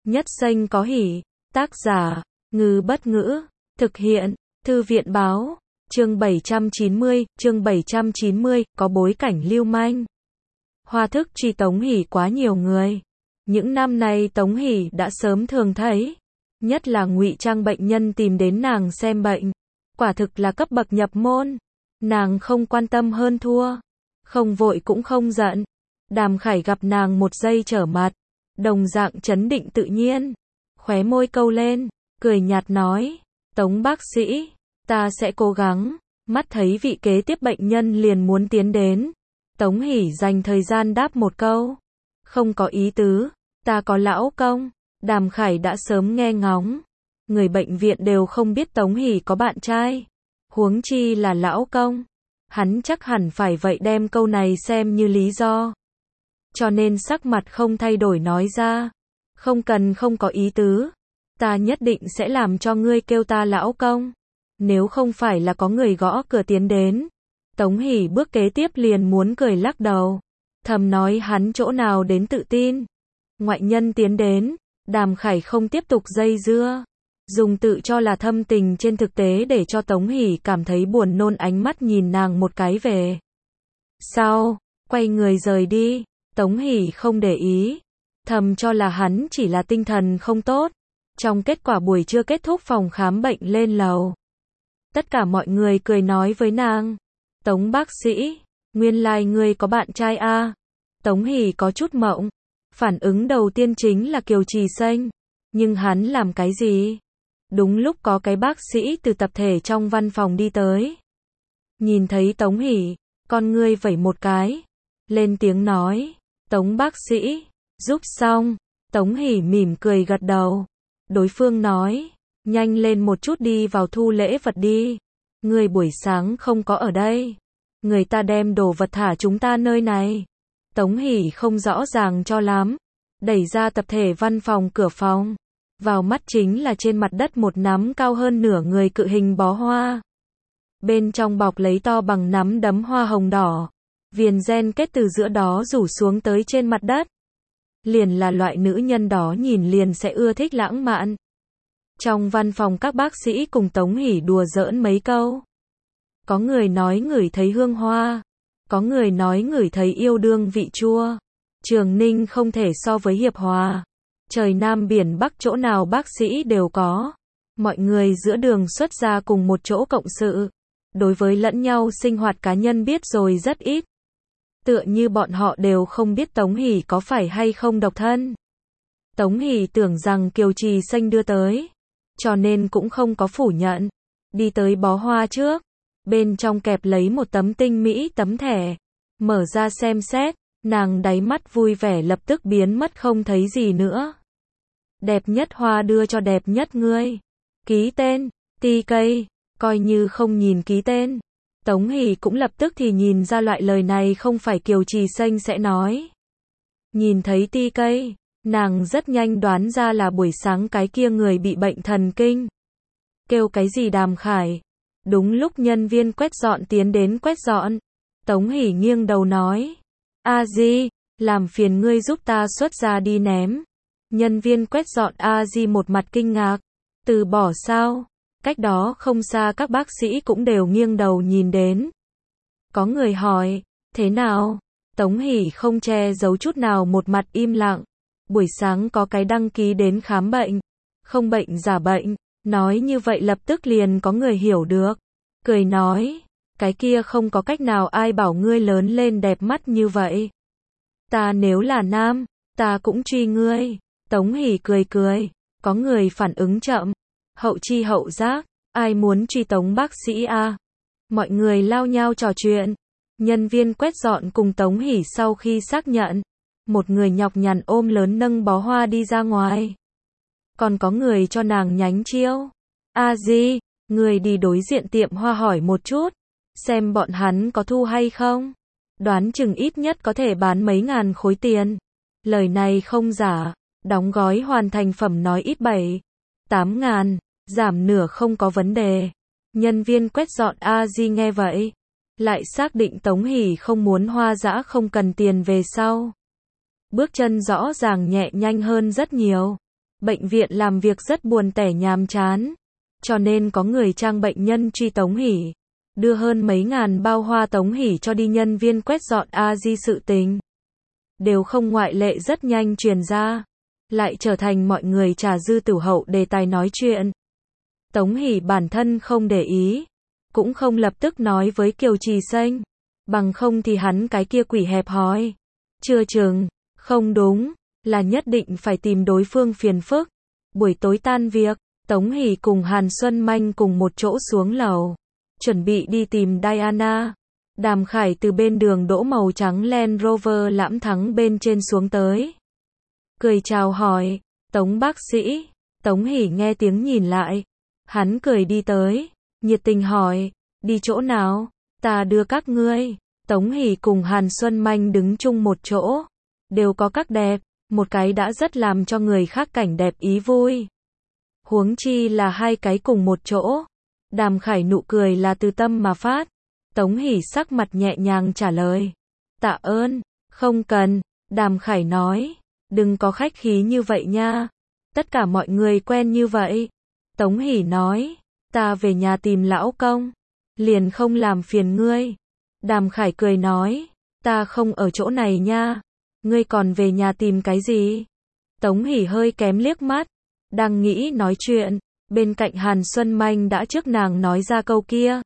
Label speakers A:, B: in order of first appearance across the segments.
A: Nhất xanh có hỉ. Tác giả, Ngư Bất Ngữ. Thực hiện, Thư viện Báo. Chương 790, có bối cảnh lưu manh. Hoa thức truy Tống Hỷ quá nhiều người. Những năm nay Tống Hỷ đã sớm thường thấy. Nhất là ngụy trang bệnh nhân tìm đến nàng xem bệnh. Quả thực là cấp bậc nhập môn. Nàng không quan tâm hơn thua. Không vội cũng không giận. Đàm Khải gặp nàng một giây trở mặt. Đồng dạng trấn định tự nhiên. Khóe môi câu lên, cười nhạt nói. Tống bác sĩ, ta sẽ cố gắng. Mắt thấy vị kế tiếp bệnh nhân liền muốn tiến đến. Tống Hỷ dành thời gian đáp một câu. Không có ý tứ, ta có lão công. Đàm Khải đã sớm nghe ngóng. Người bệnh viện đều không biết Tống Hỷ có bạn trai. Huống chi là lão công. Hắn chắc hẳn phải vậy đem câu này xem như lý do. Cho nên sắc mặt không thay đổi nói ra. Không cần, không có ý tứ. Ta nhất định sẽ làm cho ngươi kêu ta lão công. Nếu không phải là có người gõ cửa tiến đến. Tống Hỷ bước kế tiếp liền muốn cười lắc đầu. Thầm nói hắn chỗ nào đến tự tin. Ngoại nhân tiến đến. Đàm Khải không tiếp tục dây dưa. Dùng tự cho là thâm tình trên thực tế để cho Tống Hỷ cảm thấy buồn nôn, ánh mắt nhìn nàng một cái về sau, quay người rời đi. Tống Hỷ không để ý. Thầm cho là hắn chỉ là tinh thần không tốt. Trong kết quả buổi trưa kết thúc, phòng khám bệnh lên lầu. Tất cả mọi người cười nói với nàng. Tống bác sĩ, nguyên lai ngươi có bạn trai a? Tống Hỷ có chút mộng. Phản ứng đầu tiên chính là Kiều Trì Xanh. Nhưng hắn làm cái gì? Đúng lúc có cái bác sĩ từ tập thể trong văn phòng đi tới. Nhìn thấy Tống Hỷ, con ngươi vẩy một cái. Lên tiếng nói. Tống bác sĩ, giúp xong. Tống Hỷ mỉm cười gật đầu. Đối phương nói. Nhanh lên một chút đi vào thu lễ vật đi. Ngươi buổi sáng không có ở đây. Người ta đem đồ vật thả chúng ta nơi này. Tống Hỷ không rõ ràng cho lắm. Đẩy ra tập thể văn phòng cửa phòng. Vào mắt chính là trên mặt đất một nắm cao hơn nửa người cự hình bó hoa. Bên trong bọc lấy to bằng nắm đấm hoa hồng đỏ. Viền ren kết từ giữa đó rủ xuống tới trên mặt đất. Liền là loại nữ nhân đó nhìn liền sẽ ưa thích lãng mạn. Trong văn phòng các bác sĩ cùng Tống Hỷ đùa giỡn mấy câu. Có người nói ngửi thấy hương hoa. Có người nói ngửi thấy yêu đương vị chua. Trường Ninh không thể so với Hiệp Hòa. Trời Nam biển Bắc chỗ nào bác sĩ đều có. Mọi người giữa đường xuất ra cùng một chỗ cộng sự. Đối với lẫn nhau sinh hoạt cá nhân biết rồi rất ít. Tựa như bọn họ đều không biết Tống Hỷ có phải hay không độc thân. Tống Hỷ tưởng rằng Kiều Trì Xanh đưa tới. Cho nên cũng không có phủ nhận. Đi tới bó hoa trước. Bên trong kẹp lấy một tấm tinh mỹ tấm thẻ. Mở ra xem xét. Nàng đáy mắt vui vẻ lập tức biến mất không thấy gì nữa. Đẹp nhất hoa đưa cho đẹp nhất ngươi. Ký tên, ti cây, coi như không nhìn ký tên. Tống Hỷ cũng lập tức thì nhìn ra loại lời này không phải Kiều Trì Xanh sẽ nói. Nhìn thấy ti cây, nàng rất nhanh đoán ra là buổi sáng cái kia người bị bệnh thần kinh. Kêu cái gì Đàm Khải. Đúng lúc nhân viên quét dọn tiến đến quét dọn. Tống Hỷ nghiêng đầu nói. A Di, làm phiền ngươi giúp ta xuất ra đi ném. Nhân viên quét dọn A Di một mặt kinh ngạc. Từ bỏ sao? Cách đó không xa các bác sĩ cũng đều nghiêng đầu nhìn đến. Có người hỏi, thế nào? Tống Hỷ không che giấu chút nào một mặt im lặng. Buổi sáng có cái đăng ký đến khám bệnh. Không bệnh giả bệnh. Nói như vậy lập tức liền có người hiểu được. Cười nói, cái kia không có cách nào, ai bảo ngươi lớn lên đẹp mắt như vậy. Ta nếu là nam, ta cũng truy ngươi. Tống Hỷ cười cười. Có người phản ứng chậm. Hậu chi hậu giác. Ai muốn truy Tống bác sĩ a? Mọi người lao nhau trò chuyện. Nhân viên quét dọn cùng Tống Hỷ sau khi xác nhận. Một người nhọc nhằn ôm lớn nâng bó hoa đi ra ngoài. Còn có người cho nàng nhánh chiêu. A Di, người đi đối diện tiệm hoa hỏi một chút. Xem bọn hắn có thu hay không. Đoán chừng ít nhất có thể bán mấy ngàn khối tiền. Lời này không giả. Đóng gói hoàn thành phẩm nói ít 7-8 ngàn. Giảm nửa không có vấn đề. Nhân viên quét dọn A Di nghe vậy. Lại xác định Tống Hỷ không muốn hoa dã không cần tiền về sau. Bước chân rõ ràng nhẹ nhanh hơn rất nhiều. Bệnh viện làm việc rất buồn tẻ nhàm chán, cho nên có người trang bệnh nhân truy Tống Hỷ, đưa hơn mấy ngàn bao hoa Tống Hỷ cho đi nhân viên quét dọn di sự tình. Đều không ngoại lệ rất nhanh truyền ra, lại trở thành mọi người trà dư tửu hậu đề tài nói chuyện. Tống Hỷ bản thân không để ý, cũng không lập tức nói với Kiều Trì Xanh, bằng không thì hắn cái kia quỷ hẹp hòi. Chưa chừng, không đúng, là nhất định phải tìm đối phương phiền phức. Buổi tối tan việc, Tống Hỷ cùng Hàn Xuân Manh cùng một chỗ xuống lầu, chuẩn bị đi tìm Diana. Đàm Khải từ bên đường đỗ màu trắng Land Rover lãm thắng bên trên xuống tới. Cười chào hỏi, Tống bác sĩ. Tống Hỷ nghe tiếng nhìn lại. Hắn cười đi tới, nhiệt tình hỏi, đi chỗ nào? Ta đưa các ngươi. Tống Hỷ cùng Hàn Xuân Manh đứng chung một chỗ, đều có các đẹp, một cái đã rất làm cho người khác cảnh đẹp ý vui. Huống chi là hai cái cùng một chỗ. Đàm Khải nụ cười là từ tâm mà phát. Tống Hỷ sắc mặt nhẹ nhàng trả lời. Tạ ơn, không cần. Đàm Khải nói, đừng có khách khí như vậy nha. Tất cả mọi người quen như vậy. Tống Hỷ nói, ta về nhà tìm lão công, liền không làm phiền ngươi. Đàm Khải cười nói, ta không ở chỗ này nha. Ngươi còn về nhà tìm cái gì? Tống Hỷ hơi kém liếc mắt, đang nghĩ nói chuyện, bên cạnh Hàn Xuân Manh đã trước nàng nói ra câu kia.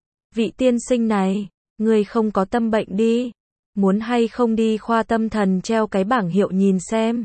A: Vị tiên sinh này, ngươi không có tâm bệnh đi, muốn hay không đi khoa tâm thần treo cái bảng hiệu nhìn xem.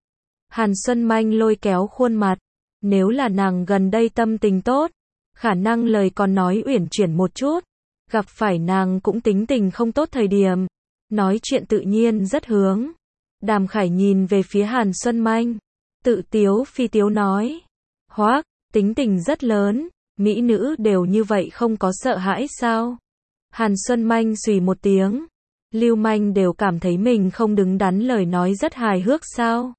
A: Hàn Xuân Manh lôi kéo khuôn mặt, nếu là nàng gần đây tâm tình tốt, khả năng lời còn nói uyển chuyển một chút, gặp phải nàng cũng tính tình không tốt thời điểm, nói chuyện tự nhiên rất hướng. Đàm Khải nhìn về phía Hàn Xuân Manh, tự tiếu phi tiếu nói, hoác, tính tình rất lớn, mỹ nữ đều như vậy không có sợ hãi sao? Hàn Xuân Manh xùy một tiếng, Lưu Manh đều cảm thấy mình không đứng đắn lời nói rất hài hước sao?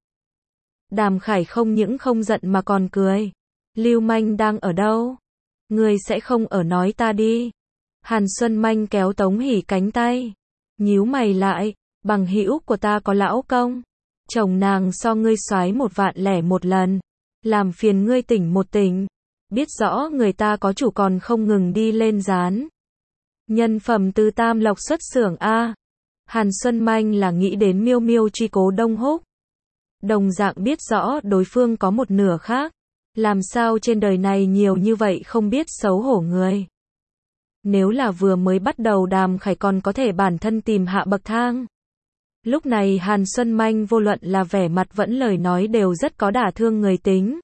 A: Đàm Khải không những không giận mà còn cười. Lưu Manh đang ở đâu? Ngươi sẽ không ở nói ta đi. Hàn Xuân Manh kéo Tống Hỷ cánh tay, nhíu mày lại, bằng hữu của ta có lão công, chồng nàng so ngươi soái 1.001 lần, làm phiền ngươi tỉnh một tỉnh, biết rõ người ta có chủ còn không ngừng đi lên dán. Nhân phẩm từ Tam Lộc xuất xưởng a. Hàn Xuân Manh là nghĩ đến Miêu Miêu truy cố Đông Húc. Đồng dạng biết rõ đối phương có một nửa khác, làm sao trên đời này nhiều như vậy không biết xấu hổ người. Nếu là vừa mới bắt đầu Đàm Khải còn có thể bản thân tìm hạ bậc thang. Lúc này Hàn Xuân Manh vô luận là vẻ mặt vẫn lời nói đều rất có đả thương người tính.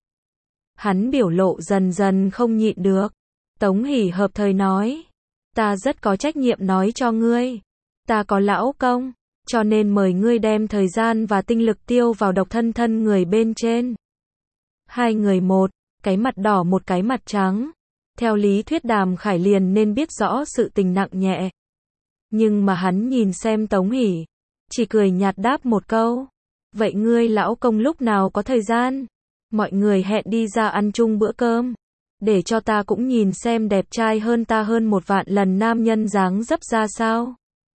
A: Hắn biểu lộ dần dần không nhịn được. Tống Hỷ hợp thời nói, ta rất có trách nhiệm nói cho ngươi, ta có lão công, cho nên mời ngươi đem thời gian và tinh lực tiêu vào độc thân thân người bên trên. Hai người một, cái mặt đỏ một cái mặt trắng. Theo lý thuyết Đàm Khải liền nên biết rõ sự tình nặng nhẹ. Nhưng mà hắn nhìn xem Tống Hỷ, chỉ cười nhạt đáp một câu. Vậy ngươi lão công lúc nào có thời gian? Mọi người hẹn đi ra ăn chung bữa cơm. Để cho ta cũng nhìn xem đẹp trai hơn ta hơn 1.000.000 lần nam nhân dáng dấp ra sao.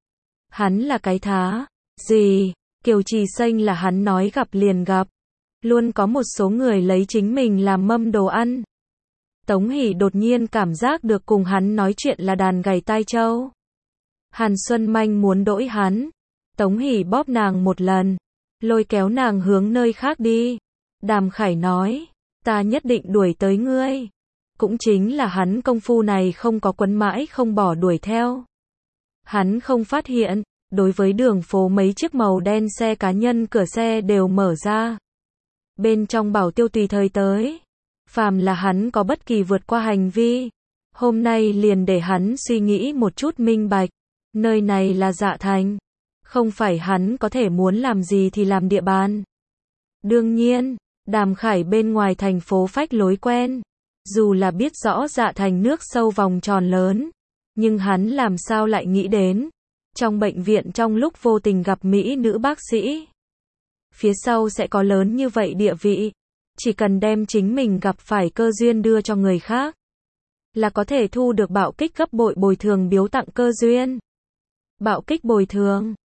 A: Hắn là cái thá. Gì? Kiều Trì Xanh là hắn nói gặp liền gặp. Luôn có một số người lấy chính mình làm mâm đồ ăn. Tống Hỷ đột nhiên cảm giác được cùng hắn nói chuyện là đàn gảy tai trâu. Hàn Xuân Manh muốn đỗi hắn. Tống Hỷ bóp nàng một lần, lôi kéo nàng hướng nơi khác đi. Đàm Khải nói, ta nhất định đuổi tới ngươi. Cũng chính là hắn công phu này không có quấn mãi không bỏ đuổi theo. Hắn không phát hiện, đối với đường phố mấy chiếc màu đen xe cá nhân cửa xe đều mở ra. Bên trong bảo tiêu tùy thời tới. Phàm là hắn có bất kỳ vượt qua hành vi, hôm nay liền để hắn suy nghĩ một chút minh bạch. Nơi này là Dạ Thành, không phải hắn có thể muốn làm gì thì làm địa bàn. Đương nhiên, Đàm Khải bên ngoài thành phố phách lối quen, dù là biết rõ Dạ Thành nước sâu vòng tròn lớn, nhưng hắn làm sao lại nghĩ đến, trong bệnh viện trong lúc vô tình gặp mỹ nữ bác sĩ, phía sau sẽ có lớn như vậy địa vị. Chỉ cần đem chính mình gặp phải cơ duyên đưa cho người khác, là có thể thu được bạo kích gấp bội bồi thường biếu tặng cơ duyên. Bạo kích bồi thường,